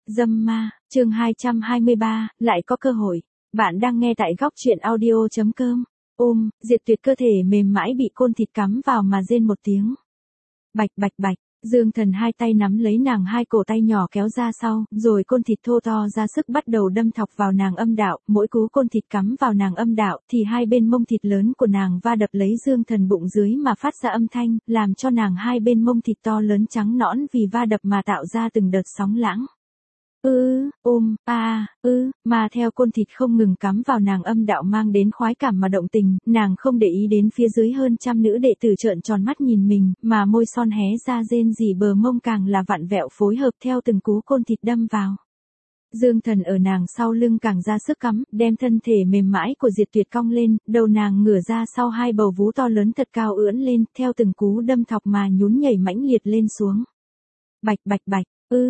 Dâm ma, chương 223, lại có cơ hội. Bạn đang nghe tại góc truyện audio.com. Diệt Tuyệt cơ thể mềm mãi bị côn thịt cắm vào mà rên một tiếng. Bạch bạch bạch, Dương Thần hai tay nắm lấy nàng, hai cổ tay nhỏ kéo ra sau, rồi côn thịt thô to ra sức bắt đầu đâm thọc vào nàng âm đạo. Mỗi cú côn thịt cắm vào nàng âm đạo thì hai bên mông thịt lớn của nàng va đập lấy Dương Thần bụng dưới mà phát ra âm thanh, làm cho nàng hai bên mông thịt to lớn trắng nõn vì va đập mà tạo ra từng đợt sóng lãng. Mà theo côn thịt không ngừng cắm vào nàng âm đạo mang đến khoái cảm mà động tình, nàng không để ý đến phía dưới hơn trăm nữ đệ tử trợn tròn mắt nhìn mình, mà môi son hé ra rên rỉ, bờ mông càng là vặn vẹo phối hợp theo từng cú côn thịt đâm vào. Dương Thần ở nàng sau lưng càng ra sức cắm, đem thân thể mềm mãi của Diệt Tuyệt cong lên, đầu nàng ngửa ra sau, hai bầu vú to lớn thật cao ưỡn lên, theo từng cú đâm thọc mà nhún nhảy mãnh liệt lên xuống. Bạch bạch bạch.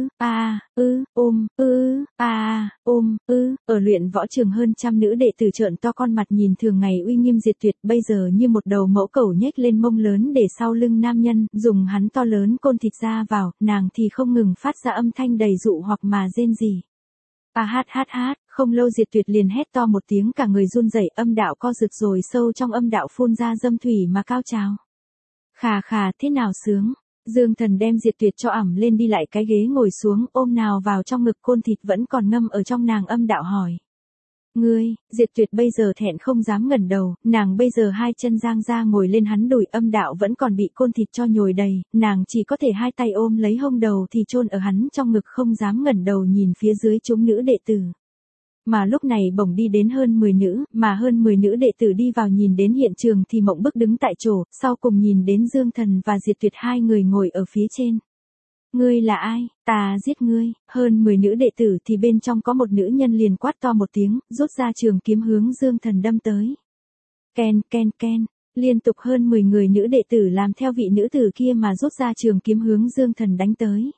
Ở luyện võ trường hơn trăm nữ đệ tử trợn to con mặt nhìn thường ngày uy nghiêm Diệt Tuyệt, bây giờ như một đầu mẫu cẩu nhếch lên mông lớn để sau lưng nam nhân, dùng hắn to lớn côn thịt ra vào, nàng thì không ngừng phát ra âm thanh đầy dụ hoặc mà rên rỉ. Không lâu Diệt Tuyệt liền hét to một tiếng, cả người run rẩy, âm đạo co rực rồi sâu trong âm đạo phun ra dâm thủy mà cao trào. Khà, thế nào sướng. Dương Thần đem Diệt Tuyệt cho ẳm lên đi lại cái ghế ngồi xuống, ôm nào vào trong ngực, côn thịt vẫn còn ngâm ở trong nàng âm đạo hỏi. Diệt Tuyệt bây giờ thẹn không dám ngẩng đầu, nàng bây giờ hai chân giang ra ngồi lên hắn đùi, âm đạo vẫn còn bị côn thịt cho nhồi đầy, nàng chỉ có thể hai tay ôm lấy hông, đầu thì chôn ở hắn trong ngực, không dám ngẩng đầu nhìn phía dưới chúng nữ đệ tử. Mà lúc này bỗng đi đến hơn 10 nữ đệ tử đi vào, nhìn đến hiện trường thì mộng bức đứng tại chỗ, sau cùng nhìn đến Dương Thần và Diệt Tuyệt hai người ngồi ở phía trên. Ngươi là ai, ta giết ngươi. Hơn 10 nữ đệ tử thì bên trong có một nữ nhân liền quát to một tiếng, rút ra trường kiếm hướng Dương Thần đâm tới. Ken, liên tục hơn 10 người nữ đệ tử làm theo vị nữ tử kia mà rút ra trường kiếm hướng Dương Thần đánh tới.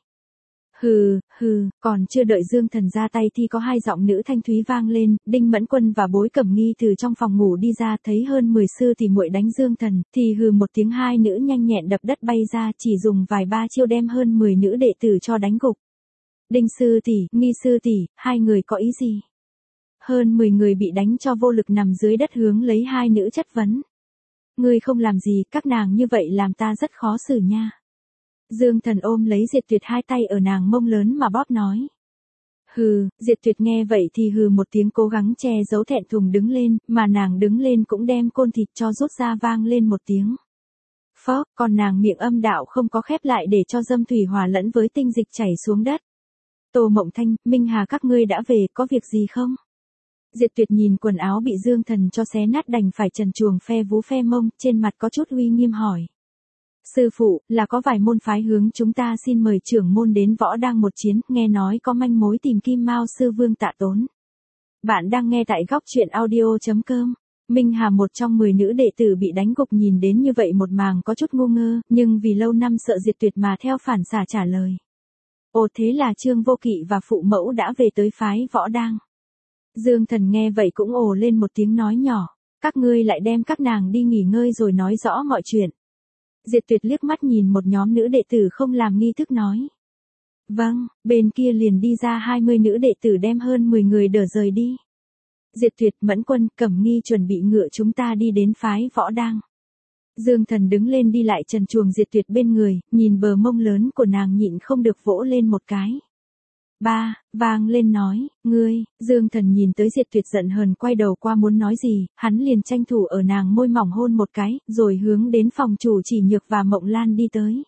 Còn chưa đợi Dương Thần ra tay thì có hai giọng nữ thanh thúy vang lên, Đinh Mẫn Quân và Bối Cẩm Nghi từ trong phòng ngủ đi ra, thấy hơn 10 sư tỷ muội đánh Dương Thần, thì hừ một tiếng, hai nữ nhanh nhẹn đập đất bay ra, chỉ dùng vài ba chiêu đem hơn 10 nữ đệ tử cho đánh gục. Đinh sư tỷ, Nghi sư tỷ, hai người có ý gì? Hơn 10 người bị đánh cho vô lực nằm dưới đất hướng lấy hai nữ chất vấn. Ngươi không làm gì, các nàng như vậy làm ta rất khó xử nha. Dương Thần ôm lấy Diệt Tuyệt, hai tay ở nàng mông lớn mà bóp nói. Diệt Tuyệt nghe vậy thì hừ một tiếng, cố gắng che giấu thẹn thùng đứng lên, mà nàng đứng lên cũng đem côn thịt cho rút ra, vang lên một tiếng. Còn nàng miệng âm đạo không có khép lại để cho dâm thủy hòa lẫn với tinh dịch chảy xuống đất. Tô Mộng Thanh, Minh Hà các ngươi đã về, có việc gì không? Diệt Tuyệt nhìn quần áo bị Dương Thần cho xé nát đành phải trần truồng phe vú phe mông, trên mặt có chút uy nghiêm hỏi. Sư phụ, là có vài môn phái hướng chúng ta xin mời trưởng môn đến võ đang một chiến, nghe nói có manh mối tìm Kim Mao sư vương Tạ Tốn. Bạn đang nghe tại góc truyện audio.com. Minh Hà, một trong 10 nữ đệ tử bị đánh gục, nhìn đến như vậy một màng có chút ngu ngơ, nhưng vì lâu năm sợ Diệt Tuyệt mà theo phản xả trả lời. Ồ, thế là Trương Vô Kỵ và phụ mẫu đã về tới phái võ đang. Dương Thần nghe vậy cũng ồ lên một tiếng nói nhỏ, các ngươi lại đem các nàng đi nghỉ ngơi rồi nói rõ mọi chuyện. Diệt Tuyệt liếc mắt nhìn một nhóm nữ đệ tử không làm nghi thức nói. Vâng, bên kia liền đi ra 20 nữ đệ tử đem hơn 10 người đỡ rời đi. Diệt Tuyệt, Mẫn Quân, Cẩm Nghi chuẩn bị ngựa chúng ta đi đến phái võ đang. Dương Thần đứng lên đi lại trần truồng Diệt Tuyệt bên người, nhìn bờ mông lớn của nàng nhịn không được vỗ lên một cái. Vang lên nói, ngươi. Dương Thần nhìn tới Diệt Tuyệt giận hờn quay đầu qua muốn nói gì, hắn liền tranh thủ ở nàng môi mỏng hôn một cái, rồi hướng đến phòng chủ Chỉ Nhược và Mộng Lan đi tới.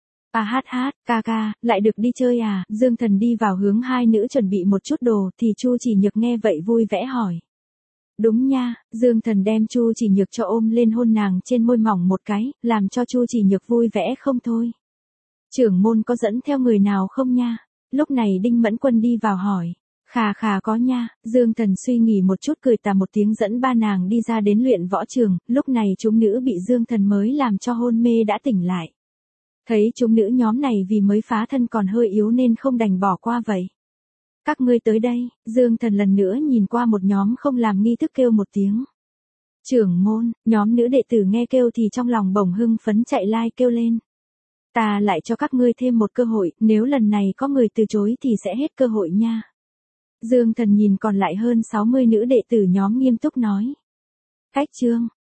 Ca, lại được đi chơi à? Dương Thần đi vào hướng hai nữ chuẩn bị một chút đồ, thì Chu Chỉ Nhược nghe vậy vui vẻ hỏi. Đúng nha. Dương Thần đem Chu Chỉ Nhược cho ôm lên hôn nàng trên môi mỏng một cái, làm cho Chu Chỉ Nhược vui vẻ không thôi. Trưởng môn có dẫn theo người nào không nha? Lúc này Đinh Mẫn Quân đi vào hỏi. Khà có nha. Dương Thần suy nghĩ một chút cười tà một tiếng dẫn ba nàng đi ra đến luyện võ trường, lúc này chúng nữ bị Dương Thần mới làm cho hôn mê đã tỉnh lại. Thấy chúng nữ nhóm này vì mới phá thân còn hơi yếu nên không đành bỏ qua vậy. Các ngươi tới đây. Dương Thần lần nữa nhìn qua một nhóm không làm nghi thức kêu một tiếng. Trưởng môn. Nhóm nữ đệ tử nghe kêu thì trong lòng bỗng hưng phấn chạy lai kêu lên. Ta lại cho các ngươi thêm một cơ hội, nếu lần này có người từ chối thì sẽ hết cơ hội nha. Dương Thần nhìn còn lại hơn 60 nữ đệ tử nhóm nghiêm túc nói. Cách chương